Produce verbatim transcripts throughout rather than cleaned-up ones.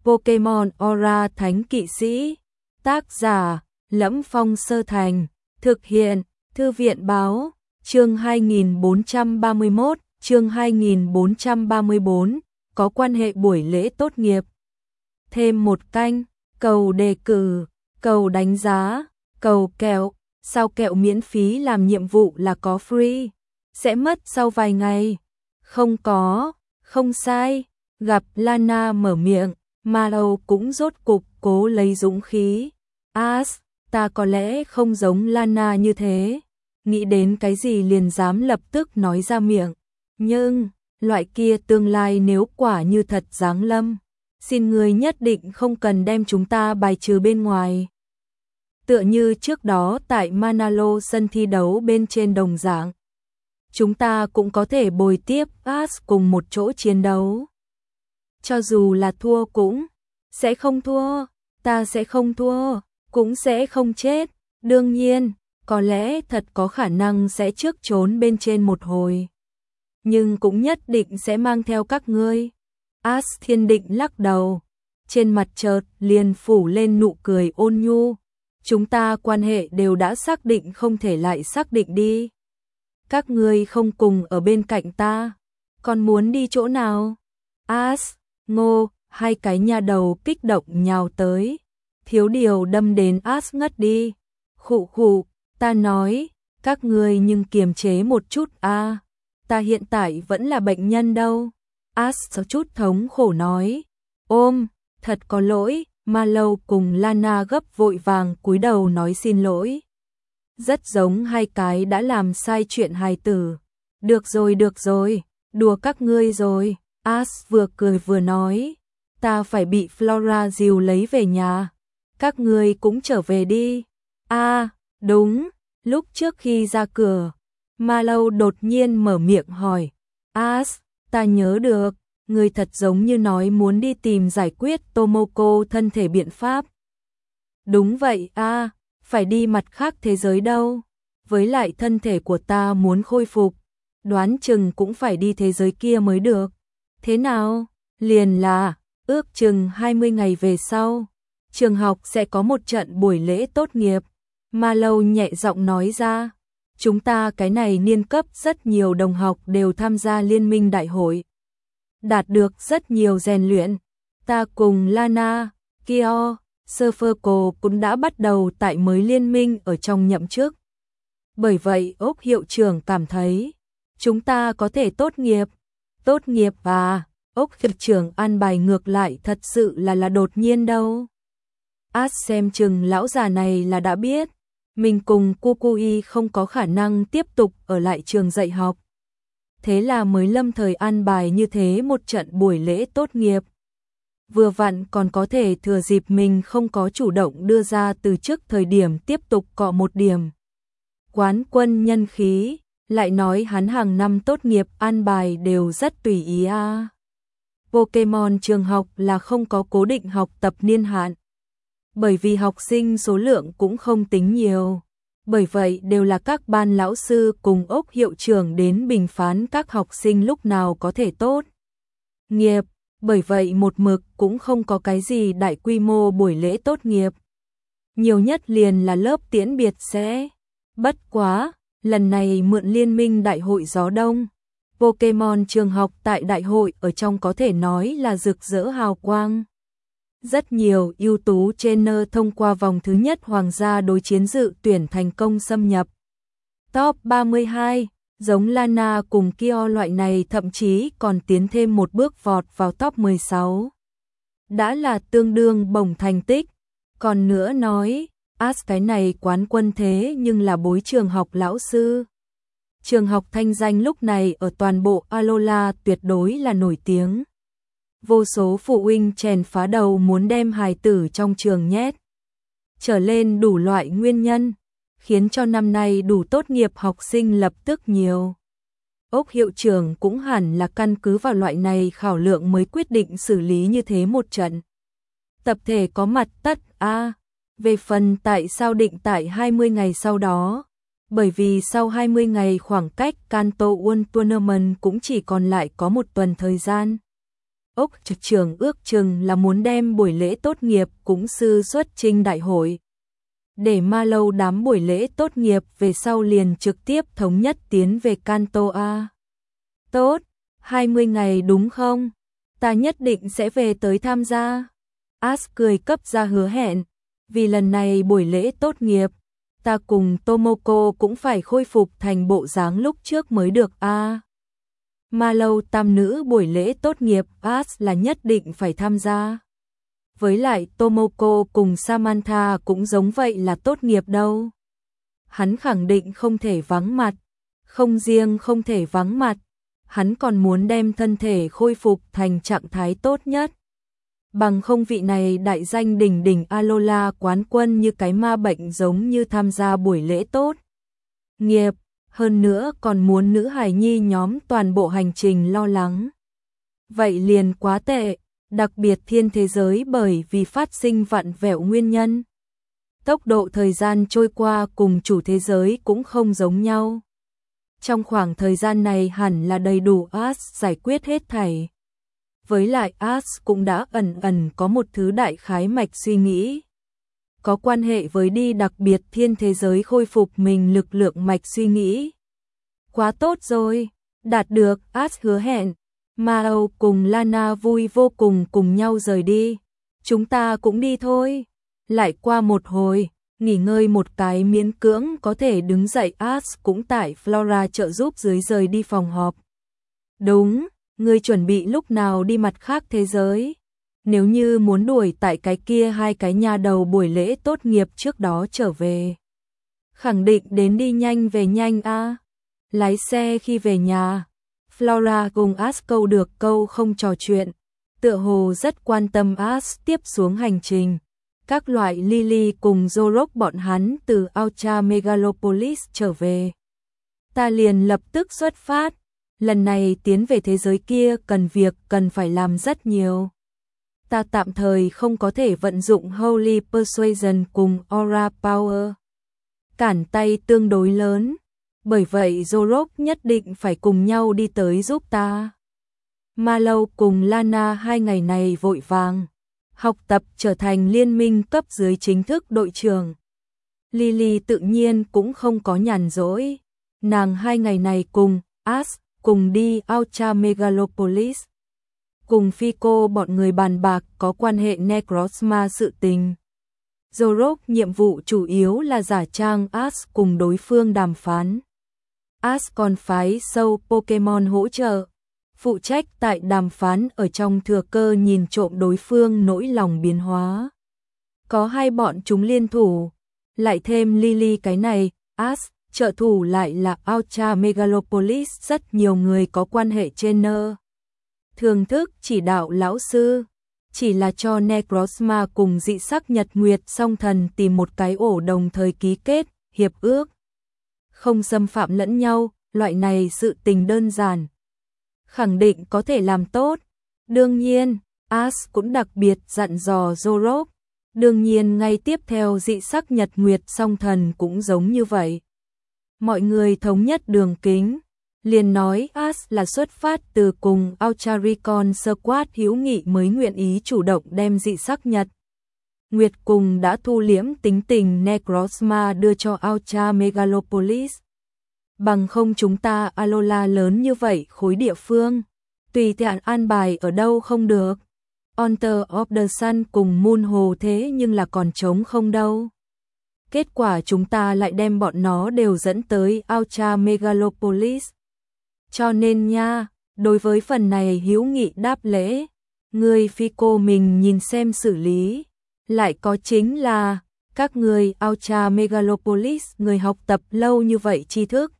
Pokemon Aura Thánh Kỵ Sĩ. Tác giả: Lẫm Phong Sơ Thành. Thực hiện: Thư viện báo. Chương hai nghìn bốn trăm ba mươi mốt, chương hai nghìn bốn trăm ba mươi bốn, có quan hệ buổi lễ tốt nghiệp. Thêm một canh, cầu đề cử, cầu đánh giá, cầu kẹo, sao kẹo miễn phí làm nhiệm vụ là có free, sẽ mất sau vài ngày. Không có, không sai, gặp Lana mở miệng, Mallow cũng rốt cục cố lấy dũng khí. As, ta có lẽ không giống Lana như thế, nghĩ đến cái gì liền dám lập tức nói ra miệng, nhưng loại kia tương lai nếu quả như thật giáng lâm, xin người nhất định không cần đem chúng ta bài trừ bên ngoài. Tựa như trước đó tại Manalo sân thi đấu bên trên đồng dạng, chúng ta cũng có thể bồi tiếp As cùng một chỗ chiến đấu. Cho dù là thua cũng sẽ không thua, ta sẽ không thua, cũng sẽ không chết. Đương nhiên, có lẽ thật có khả năng sẽ trước trốn bên trên một hồi, nhưng cũng nhất định sẽ mang theo các ngươi. As Thiên Định lắc đầu, trên mặt chợt liền phủ lên nụ cười ôn nhu. Chúng ta quan hệ đều đã xác định, không thể lại xác định đi. Các ngươi không cùng ở bên cạnh ta, còn muốn đi chỗ nào? As, Ngô, hai cái nha đầu kích động nhào tới, thiếu điều đâm đến As ngất đi. Khụ khụ, ta nói, các ngươi nhưng kiềm chế một chút a, à, ta hiện tại vẫn là bệnh nhân đâu. As có chút thống khổ nói, ôm, thật có lỗi. Mallow cùng Lana gấp vội vàng cúi đầu nói xin lỗi. Rất giống hai cái đã làm sai chuyện hài tử. Được rồi được rồi, đùa các ngươi rồi. As vừa cười vừa nói, ta phải bị Flora dìu lấy về nhà, các ngươi cũng trở về đi. A, à, đúng, lúc trước khi ra cửa, Mallow đột nhiên mở miệng hỏi, As, ta nhớ được, ngươi thật giống như nói muốn đi tìm giải quyết Tomoko thân thể biện pháp. Đúng vậy a, à, phải đi mặt khác thế giới đâu. Với lại thân thể của ta muốn khôi phục, đoán chừng cũng phải đi thế giới kia mới được. Thế nào? Liền là, ước chừng hai mươi ngày về sau, trường học sẽ có một trận buổi lễ tốt nghiệp. Mallow nhẹ giọng nói ra, chúng ta cái này niên cấp rất nhiều đồng học đều tham gia liên minh đại hội, đạt được rất nhiều rèn luyện. Ta cùng Lana, Kyo, Surferco cũng đã bắt đầu tại mới liên minh ở trong nhậm chức. Bởi vậy Ốc hiệu trưởng cảm thấy chúng ta có thể tốt nghiệp. Tốt nghiệp à? Ốc hiệu trưởng an bài ngược lại thật sự là là đột nhiên đâu. As xem chừng lão già này là đã biết mình cùng Kukui không có khả năng tiếp tục ở lại trường dạy học, thế là mới lâm thời an bài như thế một trận buổi lễ tốt nghiệp. Vừa vặn còn có thể thừa dịp mình không có chủ động đưa ra từ trước thời điểm tiếp tục cọ một điểm quán quân nhân khí. Lại nói hắn hàng năm tốt nghiệp an bài đều rất tùy ý a. À. Pokemon trường học là không có cố định học tập niên hạn, bởi vì học sinh số lượng cũng không tính nhiều. Bởi vậy đều là các ban lão sư cùng Ốc hiệu trưởng đến bình phán các học sinh lúc nào có thể tốt nghiệp. Bởi vậy một mực cũng không có cái gì đại quy mô buổi lễ tốt nghiệp, nhiều nhất liền là lớp tiễn biệt sẽ. Bất quá, lần này mượn liên minh đại hội gió đông, Pokemon trường học tại đại hội ở trong có thể nói là rực rỡ hào quang. Rất nhiều ưu tú trainer thông qua vòng thứ nhất hoàng gia đối chiến dự tuyển thành công xâm nhập top ba mươi hai, giống Lana cùng Kyo loại này thậm chí còn tiến thêm một bước vọt vào top mười sáu. Đã là tương đương bổng thành tích. Còn nữa nói, As cái này quán quân thế nhưng là bối trường học lão sư. Trường học thanh danh lúc này ở toàn bộ Alola tuyệt đối là nổi tiếng. Vô số phụ huynh chèn phá đầu muốn đem hài tử trong trường nhét. Trở lên đủ loại nguyên nhân, khiến cho năm nay đủ tốt nghiệp học sinh lập tức nhiều. Ốc hiệu trưởng cũng hẳn là căn cứ vào loại này khảo lượng mới quyết định xử lý như thế một trận. Tập thể có mặt tất a. À, về phần tại sao định tại hai mươi ngày sau đó, bởi vì sau hai mươi ngày khoảng cách Kanto World Tournament cũng chỉ còn lại có một tuần thời gian. Ốc trưởng ước chừng là muốn đem buổi lễ tốt nghiệp cũng sư xuất chinh đại hội. Để ma lâu đám buổi lễ tốt nghiệp về sau liền trực tiếp thống nhất tiến về Kanto A. Tốt, hai mươi ngày đúng không? Ta nhất định sẽ về tới tham gia. As cười cấp ra hứa hẹn, vì lần này buổi lễ tốt nghiệp, ta cùng Tomoko cũng phải khôi phục thành bộ dáng lúc trước mới được a. À, ma lâu tam nữ buổi lễ tốt nghiệp As là nhất định phải tham gia. Với lại Tomoko cùng Samantha cũng giống vậy là tốt nghiệp đâu. Hắn khẳng định không thể vắng mặt, không riêng không thể vắng mặt, hắn còn muốn đem thân thể khôi phục thành trạng thái tốt nhất. Bằng không vị này đại danh đỉnh đỉnh Alola quán quân như cái ma bệnh giống như tham gia buổi lễ tốt nghiệp, hơn nữa còn muốn nữ hài nhi nhóm toàn bộ hành trình lo lắng. Vậy liền quá tệ, đặc biệt thiên thế giới bởi vì phát sinh vặn vẹo nguyên nhân. Tốc độ thời gian trôi qua cùng chủ thế giới cũng không giống nhau. Trong khoảng thời gian này hẳn là đầy đủ As giải quyết hết thảy. Với lại As cũng đã ẩn ẩn có một thứ đại khái mạch suy nghĩ. Có quan hệ với đi đặc biệt thiên thế giới khôi phục mình lực lượng mạch suy nghĩ. Quá tốt rồi, đạt được As hứa hẹn. Mao cùng Lana vui vô cùng cùng nhau rời đi. Chúng ta cũng đi thôi. Lại qua một hồi, nghỉ ngơi một cái miễn cưỡng có thể đứng dậy As cũng tại Flora trợ giúp dưới rời đi phòng họp. Đúng, ngươi chuẩn bị lúc nào đi mặt khác thế giới? Nếu như muốn đuổi tại cái kia hai cái nhà đầu buổi lễ tốt nghiệp trước đó trở về. Khẳng định đến đi nhanh về nhanh a. À. Lái xe khi về nhà. Flora cùng As câu được câu không trò chuyện. Tựa hồ rất quan tâm As tiếp xuống hành trình. Các loại Lily cùng Zorok bọn hắn từ Ultra Megalopolis trở về. Ta liền lập tức xuất phát. Lần này tiến về thế giới kia cần việc cần phải làm rất nhiều. Ta tạm thời không có thể vận dụng Holy Persuasion cùng Aura Power. Cản tay tương đối lớn. Bởi vậy Zorok nhất định phải cùng nhau đi tới giúp ta. Malo cùng Lana hai ngày này vội vàng. Học tập trở thành liên minh cấp dưới chính thức đội trưởng. Lily tự nhiên cũng không có nhàn rỗi. Nàng hai ngày này cùng As cùng đi Ultra Megalopolis. Cùng Fico bọn người bàn bạc có quan hệ Necrozma sự tình. Zorok nhiệm vụ chủ yếu là giả trang As cùng đối phương đàm phán. As còn phái sâu Pokemon hỗ trợ, phụ trách tại đàm phán ở trong thừa cơ nhìn trộm đối phương nỗi lòng biến hóa. Có hai bọn chúng liên thủ, lại thêm Lily cái này, As, trợ thủ lại là Ultra Megalopolis rất nhiều người có quan hệ trên nơ. Thường thức chỉ đạo lão sư, chỉ là cho Necrozma cùng dị sắc Nhật Nguyệt song thần tìm một cái ổ đồng thời ký kết, hiệp ước. Không xâm phạm lẫn nhau, loại này sự tình đơn giản. Khẳng định có thể làm tốt. Đương nhiên, As cũng đặc biệt dặn dò Zorok. Đương nhiên ngay tiếp theo dị sắc Nhật Nguyệt song thần cũng giống như vậy. Mọi người thống nhất đường kính. Liền nói As là xuất phát từ cùng Ultra Recon Squad hữu nghị mới nguyện ý chủ động đem dị sắc Nhật Nguyệt cùng đã thu liễm tính tình Necrozma đưa cho Ultra Megalopolis. Bằng không chúng ta Alola lớn như vậy khối địa phương, tùy tiện an bài ở đâu không được. Hunter of the Sun cùng Moon Hồ thế nhưng là còn trống không đâu. Kết quả chúng ta lại đem bọn nó đều dẫn tới Ultra Megalopolis. Cho nên nha, đối với phần này hữu nghị đáp lễ, người Fico mình nhìn xem xử lý. Lại có chính là, các người Ultra Megalopolis người học tập lâu như vậy tri thức.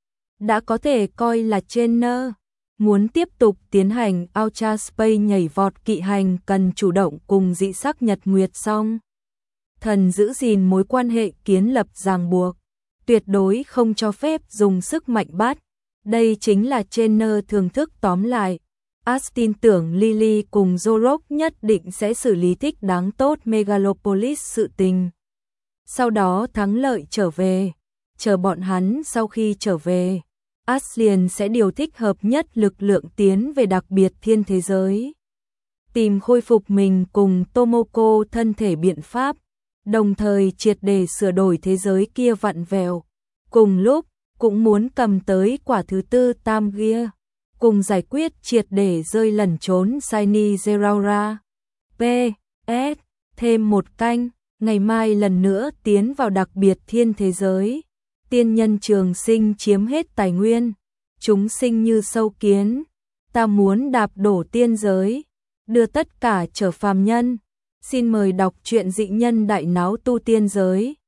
Đã có thể coi là trainer. Muốn tiếp tục tiến hành Ultra Space nhảy vọt kỵ hành cần chủ động cùng dị sắc Nhật Nguyệt song thần giữ gìn mối quan hệ kiến lập ràng buộc. Tuyệt đối không cho phép dùng sức mạnh bắt. Đây chính là trainer thường thức tóm lại. As tin tưởng Lily cùng Zorok nhất định sẽ xử lý thích đáng tốt Megalopolis sự tình. Sau đó thắng lợi trở về. Chờ bọn hắn sau khi trở về, As liền sẽ điều thích hợp nhất lực lượng tiến về đặc biệt thiên thế giới. tìm khôi phục mình cùng Tomoko thân thể biện pháp, đồng thời triệt để sửa đổi thế giới kia vặn vẹo. Cùng lúc, cũng muốn cầm tới quả thứ tư Tam Gear, cùng giải quyết triệt để rơi lẩn trốn Shiny Zeraora. pê ét. Thêm một canh, ngày mai lần nữa tiến vào đặc biệt thiên thế giới. Tiên nhân trường sinh chiếm hết tài nguyên, chúng sinh như sâu kiến. Ta muốn đạp đổ tiên giới, đưa tất cả trở phàm nhân. Xin mời đọc truyện Dị Nhân Đại Náo Tu Tiên Giới.